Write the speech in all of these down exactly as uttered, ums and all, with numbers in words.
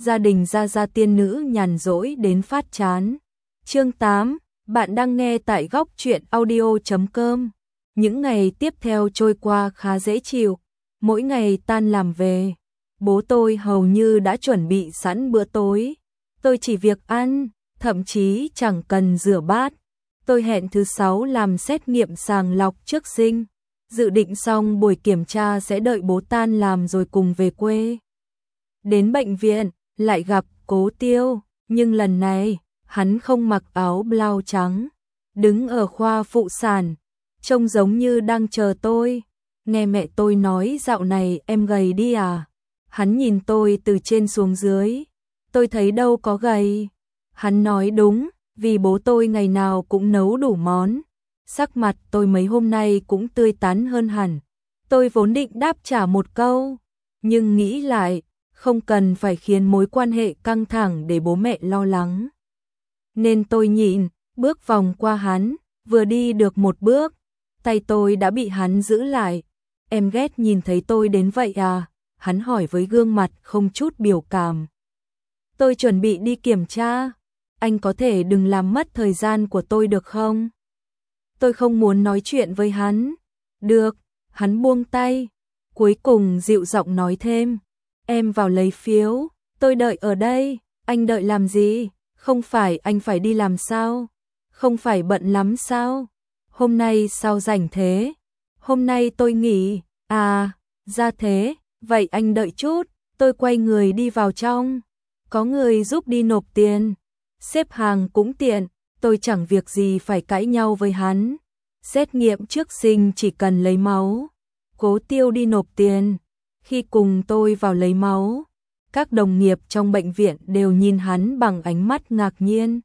gia đình gia gia tiên nữ nhàn rỗi đến phát chán. Chương tám, bạn đang nghe tại góc truyện audio chấm com. Những ngày tiếp theo trôi qua khá dễ chịu, mỗi ngày tan làm về, bố tôi hầu như đã chuẩn bị sẵn bữa tối. Tôi chỉ việc ăn, thậm chí chẳng cần rửa bát. Tôi hẹn thứ sáu làm xét nghiệm sàng lọc trước sinh, dự định xong buổi kiểm tra sẽ đợi bố tan làm rồi cùng về quê. Đến bệnh viện, lại gặp Cố Tiêu, nhưng lần này, hắn không mặc áo blau trắng, đứng ở khoa phụ sản, trông giống như đang chờ tôi. Nghe mẹ tôi nói dạo này em gầy đi à? Hắn nhìn tôi từ trên xuống dưới, tôi thấy đâu có gầy. Hắn nói đúng, vì bố tôi ngày nào cũng nấu đủ món. Sắc mặt tôi mấy hôm nay cũng tươi tắn hơn hẳn. Tôi vốn định đáp trả một câu, nhưng nghĩ lại, không cần phải khiến mối quan hệ căng thẳng để bố mẹ lo lắng. Nên tôi nhịn, bước vòng qua hắn, vừa đi được một bước, tay tôi đã bị hắn giữ lại. Em ghét nhìn thấy tôi đến vậy à? Hắn hỏi với gương mặt không chút biểu cảm. Tôi chuẩn bị đi kiểm tra, anh có thể đừng làm mất thời gian của tôi được không? Tôi không muốn nói chuyện với hắn. Được, hắn buông tay, cuối cùng dịu giọng nói thêm. Em vào lấy phiếu, tôi đợi ở đây. Anh đợi làm gì? Không phải anh phải đi làm sao? Không phải bận lắm sao? Hôm nay sao rảnh thế? Hôm nay tôi nghỉ. À, ra thế, vậy anh đợi chút. Tôi quay người đi vào trong. Có người giúp đi nộp tiền. Xếp hàng cũng tiện, tôi chẳng việc gì phải cãi nhau với hắn. Xét nghiệm trước sinh chỉ cần lấy máu. Cố Tiêu đi nộp tiền. Khi cùng tôi vào lấy máu, các đồng nghiệp trong bệnh viện đều nhìn hắn bằng ánh mắt ngạc nhiên.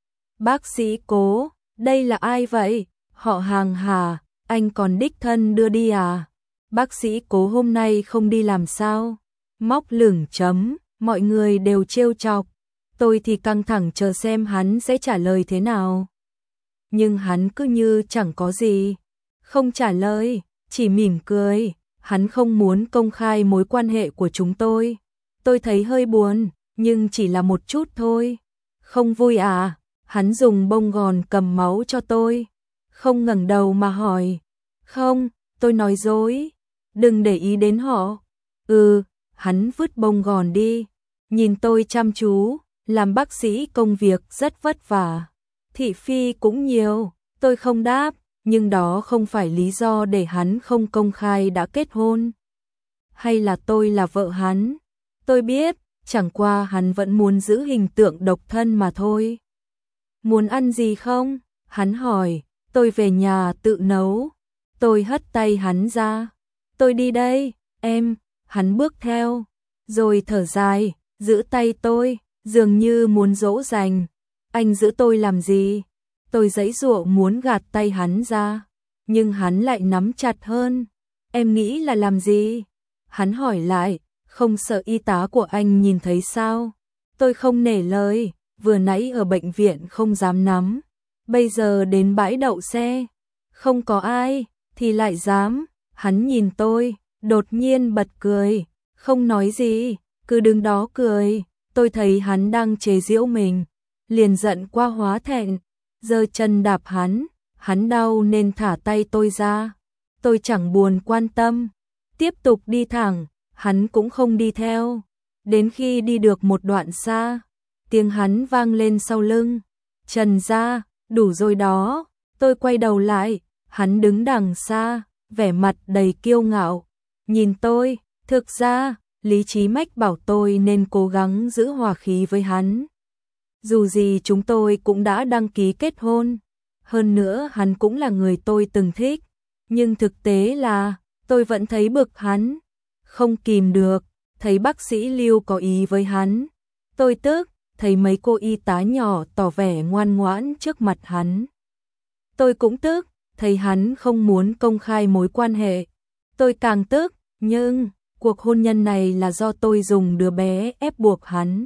Bác sĩ Cố, đây là ai vậy? Họ Hàng hả? Anh còn đích thân đưa đi à? Bác sĩ Cố hôm nay không đi làm sao? Móc lửng chấm, mọi người đều trêu chọc. Tôi thì căng thẳng chờ xem hắn sẽ trả lời thế nào. Nhưng hắn cứ như chẳng có gì. Không trả lời, chỉ mỉm cười. Hắn không muốn công khai mối quan hệ của chúng tôi. Tôi thấy hơi buồn, nhưng chỉ là một chút thôi. Không vui à? Hắn dùng bông gòn cầm máu cho tôi. Không ngẩng đầu mà hỏi. Không, tôi nói dối. Đừng để ý đến họ. Ừ, hắn vứt bông gòn đi. Nhìn tôi chăm chú. Làm bác sĩ công việc rất vất vả. Thị phi cũng nhiều. Tôi không đáp. Nhưng đó không phải lý do để hắn không công khai đã kết hôn. Hay là tôi là vợ hắn? Tôi biết, chẳng qua hắn vẫn muốn giữ hình tượng độc thân mà thôi. Muốn ăn gì không? Hắn hỏi. Tôi về nhà tự nấu. Tôi hất tay hắn ra. Tôi đi đây, em. Hắn bước theo, rồi thở dài, giữ tay tôi, dường như muốn dỗ dành. Anh giữ tôi làm gì? Tôi giãy giụa muốn gạt tay hắn ra, nhưng hắn lại nắm chặt hơn. Em nghĩ là làm gì? Hắn hỏi lại, không sợ y tá của anh nhìn thấy sao? Tôi không nể lời, vừa nãy ở bệnh viện không dám nắm. Bây giờ đến bãi đậu xe, không có ai, thì lại dám. Hắn nhìn tôi, đột nhiên bật cười, không nói gì, cứ đứng đó cười. Tôi thấy hắn đang chế giễu mình, liền giận qua hóa thẹn. Giơ chân đạp hắn, hắn đau nên thả tay tôi ra. Tôi chẳng buồn quan tâm, tiếp tục đi thẳng, hắn cũng không đi theo. Đến khi đi được một đoạn xa, tiếng hắn vang lên sau lưng. Trần gia, đủ rồi đó. Tôi quay đầu lại, hắn đứng đằng xa, vẻ mặt đầy kiêu ngạo. Nhìn tôi, thực ra, lý trí mách bảo tôi nên cố gắng giữ hòa khí với hắn. Dù gì chúng tôi cũng đã đăng ký kết hôn. Hơn nữa hắn cũng là người tôi từng thích. Nhưng thực tế là, tôi vẫn thấy bực hắn. Không kìm được, thấy bác sĩ Lưu có ý với hắn. Tôi tức, thấy mấy cô y tá nhỏ tỏ vẻ ngoan ngoãn trước mặt hắn. Tôi cũng tức, thấy hắn không muốn công khai mối quan hệ. Tôi càng tức, nhưng cuộc hôn nhân này là do tôi dùng đứa bé ép buộc hắn.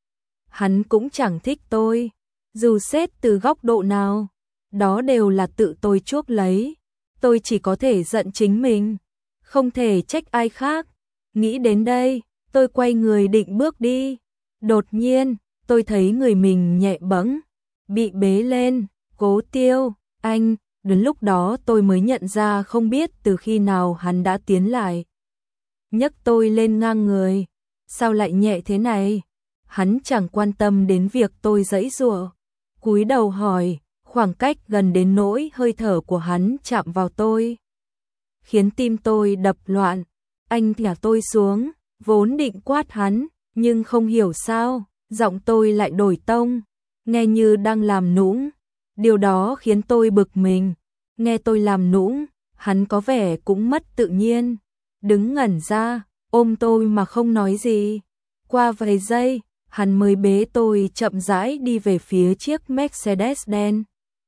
Hắn cũng chẳng thích tôi, dù xét từ góc độ nào, đó đều là tự tôi chuốc lấy. Tôi chỉ có thể giận chính mình, không thể trách ai khác. Nghĩ đến đây, tôi quay người định bước đi. Đột nhiên, tôi thấy người mình nhẹ bẫng, bị bế lên. Cố Tiêu, anh. Đến lúc đó tôi mới nhận ra không biết từ khi nào hắn đã tiến lại. Nhấc tôi lên ngang người. Sao lại nhẹ thế này? Hắn chẳng quan tâm đến việc tôi giãy giụa. Cúi đầu hỏi, khoảng cách gần đến nỗi hơi thở của hắn chạm vào tôi, khiến tim tôi đập loạn. Anh thả tôi xuống, vốn định quát hắn, nhưng không hiểu sao, giọng tôi lại đổi tông, nghe như đang làm nũng. Điều đó khiến tôi bực mình. Nghe tôi làm nũng, hắn có vẻ cũng mất tự nhiên, đứng ngẩn ra, ôm tôi mà không nói gì. Qua vài giây, hắn mới bế tôi chậm rãi đi về phía chiếc Mercedes đen.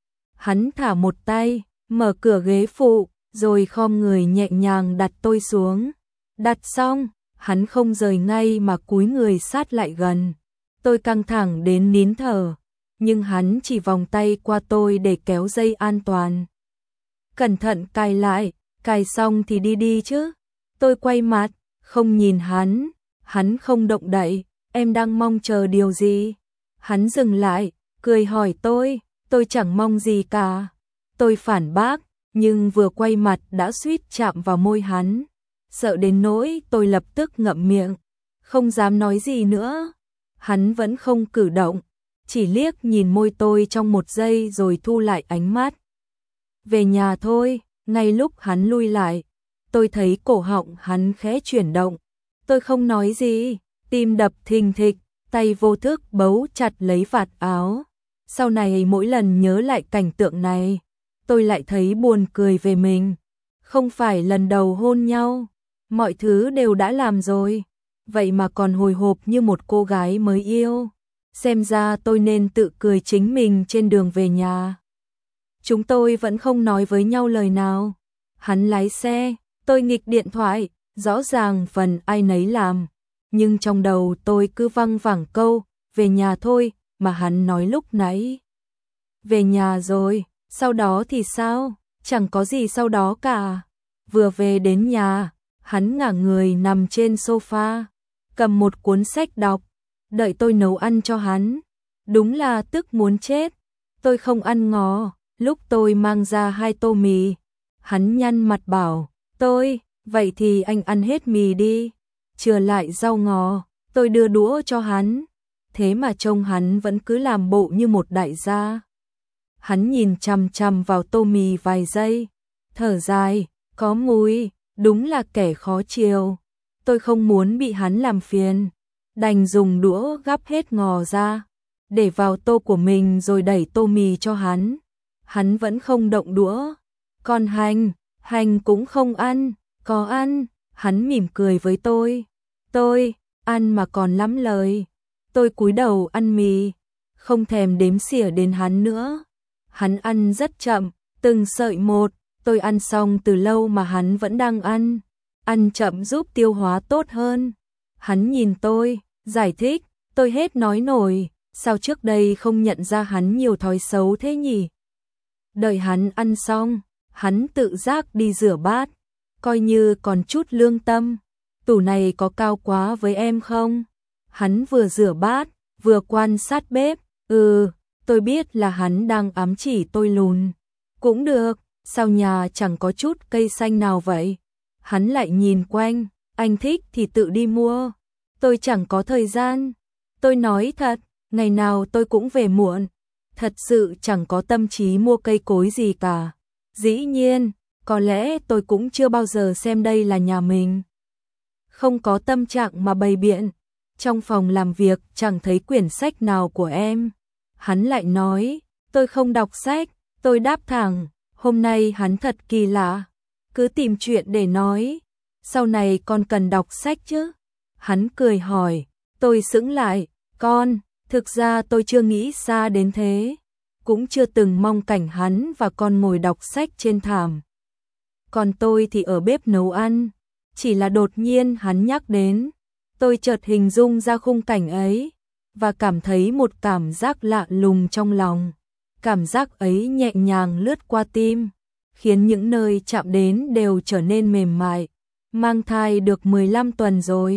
Hắn thả một tay, mở cửa ghế phụ, rồi khom người nhẹ nhàng đặt tôi xuống. Đặt xong, hắn không rời ngay mà cúi người sát lại gần. Tôi căng thẳng đến nín thở, nhưng hắn chỉ vòng tay qua tôi để kéo dây an toàn. Cẩn thận cài lại, cài xong thì đi đi chứ. Tôi quay mặt, không nhìn hắn, hắn không động đậy. Em đang mong chờ điều gì? Hắn dừng lại, cười hỏi tôi, tôi chẳng mong gì cả. Tôi phản bác, nhưng vừa quay mặt đã suýt chạm vào môi hắn. Sợ đến nỗi tôi lập tức ngậm miệng, không dám nói gì nữa. Hắn vẫn không cử động, chỉ liếc nhìn môi tôi trong một giây rồi thu lại ánh mắt. Về nhà thôi. Ngay lúc hắn lui lại, tôi thấy cổ họng hắn khẽ chuyển động. Tôi không nói gì, tim đập thình thịch, tay vô thức bấu chặt lấy vạt áo. Sau này mỗi lần nhớ lại cảnh tượng này, tôi lại thấy buồn cười về mình. Không phải lần đầu hôn nhau, mọi thứ đều đã làm rồi, vậy mà còn hồi hộp như một cô gái mới yêu. Xem ra tôi nên tự cười chính mình trên đường về nhà. Chúng tôi vẫn không nói với nhau lời nào. Hắn lái xe, tôi nghịch điện thoại, rõ ràng phần ai nấy làm. Nhưng trong đầu tôi cứ văng vẳng câu, về nhà thôi, mà hắn nói lúc nãy. Về nhà rồi, sau đó thì sao? Chẳng có gì sau đó cả. Vừa về đến nhà, hắn ngả người nằm trên sofa, cầm một cuốn sách đọc, đợi tôi nấu ăn cho hắn. Đúng là tức muốn chết. Tôi không ăn ngò. Lúc tôi mang ra hai tô mì, hắn nhăn mặt bảo, tôi, vậy thì anh ăn hết mì đi, chừa lại rau ngò. Tôi đưa đũa cho hắn, thế mà trông hắn vẫn cứ làm bộ như một đại gia. Hắn nhìn chằm chằm vào tô mì vài giây, thở dài, có mùi, đúng là kẻ khó chiều. Tôi không muốn bị hắn làm phiền, đành dùng đũa gắp hết ngò ra, để vào tô của mình rồi đẩy tô mì cho hắn. Hắn vẫn không động đũa. Còn hành, hành cũng không ăn. Có ăn. Hắn mỉm cười với tôi. Tôi, ăn mà còn lắm lời. Tôi cúi đầu ăn mì, không thèm đếm xỉa đến hắn nữa. Hắn ăn rất chậm, từng sợi một. Tôi ăn xong từ lâu mà hắn vẫn đang ăn. Ăn chậm giúp tiêu hóa tốt hơn. Hắn nhìn tôi, giải thích. Tôi hết nói nổi. Sao trước đây không nhận ra hắn nhiều thói xấu thế nhỉ? Đợi hắn ăn xong, hắn tự giác đi rửa bát, coi như còn chút lương tâm. Tủ này có cao quá với em không? Hắn vừa rửa bát, vừa quan sát bếp. Ừ, tôi biết là hắn đang ám chỉ tôi lùn. Cũng được, sao nhà chẳng có chút cây xanh nào vậy? Hắn lại nhìn quanh, anh thích thì tự đi mua. Tôi chẳng có thời gian. Tôi nói thật, ngày nào tôi cũng về muộn. Thật sự chẳng có tâm trí mua cây cối gì cả. Dĩ nhiên, có lẽ tôi cũng chưa bao giờ xem đây là nhà mình. Không có tâm trạng mà bày biện. Trong phòng làm việc chẳng thấy quyển sách nào của em. Hắn lại nói, tôi không đọc sách. Tôi đáp thẳng, hôm nay hắn thật kỳ lạ. Cứ tìm chuyện để nói. Sau này con cần đọc sách chứ? Hắn cười hỏi, tôi sững lại, con. Thực ra tôi chưa nghĩ xa đến thế, cũng chưa từng mong cảnh hắn và con ngồi đọc sách trên thảm. Còn tôi thì ở bếp nấu ăn, chỉ là đột nhiên hắn nhắc đến, tôi chợt hình dung ra khung cảnh ấy, và cảm thấy một cảm giác lạ lùng trong lòng. Cảm giác ấy nhẹ nhàng lướt qua tim, khiến những nơi chạm đến đều trở nên mềm mại. Mang thai được mười lăm tuần rồi,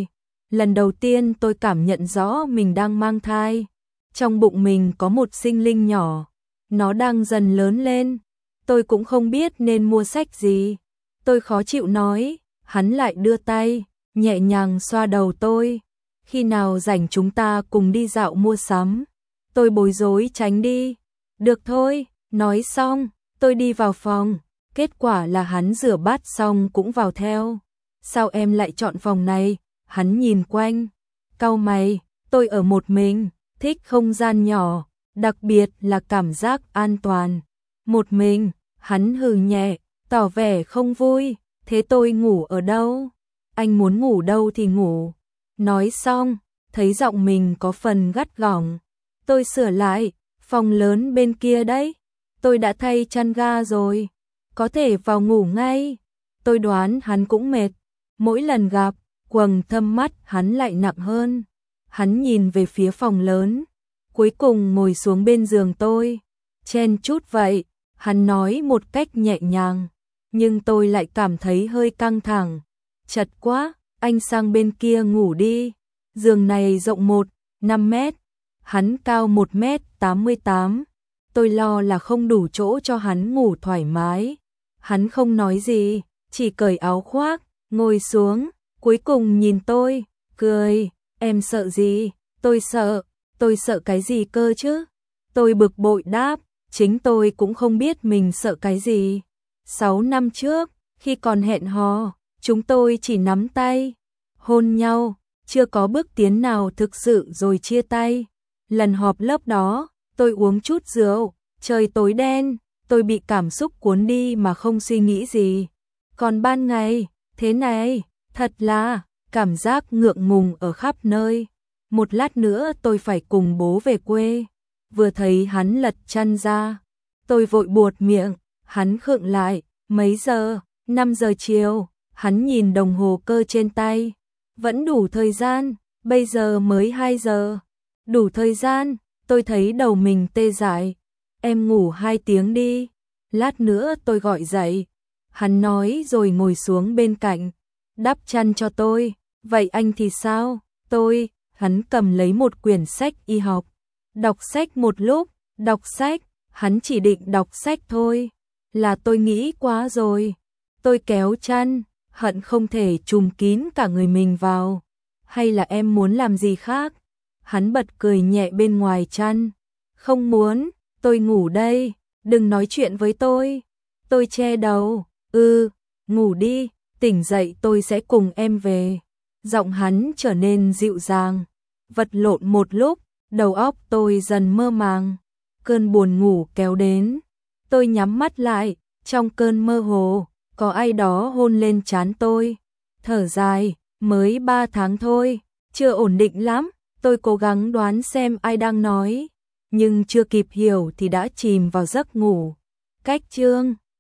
Lần đầu tiên tôi cảm nhận rõ mình đang mang thai. Trong bụng mình có một sinh linh nhỏ, nó đang dần lớn lên. Tôi cũng không biết nên mua sách gì. Tôi khó chịu nói, hắn lại đưa tay, nhẹ nhàng xoa đầu tôi. Khi nào rảnh chúng ta cùng đi dạo mua sắm. Tôi bối rối tránh đi. Được thôi, nói xong, tôi đi vào phòng. Kết quả là hắn rửa bát xong cũng vào theo. Sao em lại chọn phòng này? Hắn nhìn quanh. Cau mày, tôi ở một mình, thích không gian nhỏ, đặc biệt là cảm giác an toàn. Một mình, hắn hừ nhẹ, tỏ vẻ không vui. Thế tôi ngủ ở đâu? Anh muốn ngủ đâu thì ngủ. Nói xong, thấy giọng mình có phần gắt gỏng. Tôi sửa lại, phòng lớn bên kia đấy. Tôi đã thay chăn ga rồi, có thể vào ngủ ngay. Tôi đoán hắn cũng mệt. Mỗi lần gặp, quầng thâm mắt hắn lại nặng hơn. Hắn nhìn về phía phòng lớn, cuối cùng ngồi xuống bên giường tôi. Chen chút vậy, hắn nói một cách nhẹ nhàng, nhưng tôi lại cảm thấy hơi căng thẳng. Chật quá, anh sang bên kia ngủ đi. Giường này rộng một phẩy năm mét, hắn cao một mét tám mươi tám. Tôi lo là không đủ chỗ cho hắn ngủ thoải mái. Hắn không nói gì, chỉ cởi áo khoác, ngồi xuống, cuối cùng nhìn tôi, cười. Em sợ gì? Tôi sợ. Tôi sợ cái gì cơ chứ? Tôi bực bội đáp, chính tôi cũng không biết mình sợ cái gì. Sáu năm trước, khi còn hẹn hò, chúng tôi chỉ nắm tay, hôn nhau, chưa có bước tiến nào thực sự rồi chia tay. Lần họp lớp đó, tôi uống chút rượu, trời tối đen, tôi bị cảm xúc cuốn đi mà không suy nghĩ gì. Còn ban ngày, thế này, thật là cảm giác ngượng ngùng ở khắp nơi. Một lát nữa tôi phải cùng bố về quê. Vừa thấy hắn lật chăn ra, tôi vội buột miệng, hắn khựng lại. Mấy giờ? năm giờ chiều. Hắn nhìn đồng hồ cơ trên tay. Vẫn đủ thời gian, bây giờ mới hai giờ. Đủ thời gian, tôi thấy đầu mình tê dại. Em ngủ hai tiếng đi, lát nữa tôi gọi dậy. Hắn nói rồi ngồi xuống bên cạnh, đắp chăn cho tôi. Vậy anh thì sao? Tôi, hắn cầm lấy một quyển sách y học. Đọc sách một lúc, đọc sách, hắn chỉ định đọc sách thôi. Là tôi nghĩ quá rồi. Tôi kéo chăn, hận không thể trùm kín cả người mình vào. Hay là em muốn làm gì khác? Hắn bật cười nhẹ bên ngoài chăn. Không muốn, tôi ngủ đây, đừng nói chuyện với tôi. Tôi che đầu, ừ, ngủ đi, tỉnh dậy tôi sẽ cùng em về. Giọng hắn trở nên dịu dàng. Vật lộn một lúc, đầu óc tôi dần mơ màng. Cơn buồn ngủ kéo đến. Tôi nhắm mắt lại, trong cơn mơ hồ, có ai đó hôn lên trán tôi. Thở dài, mới ba tháng thôi, chưa ổn định lắm. Tôi cố gắng đoán xem ai đang nói, nhưng chưa kịp hiểu thì đã chìm vào giấc ngủ. Cách chương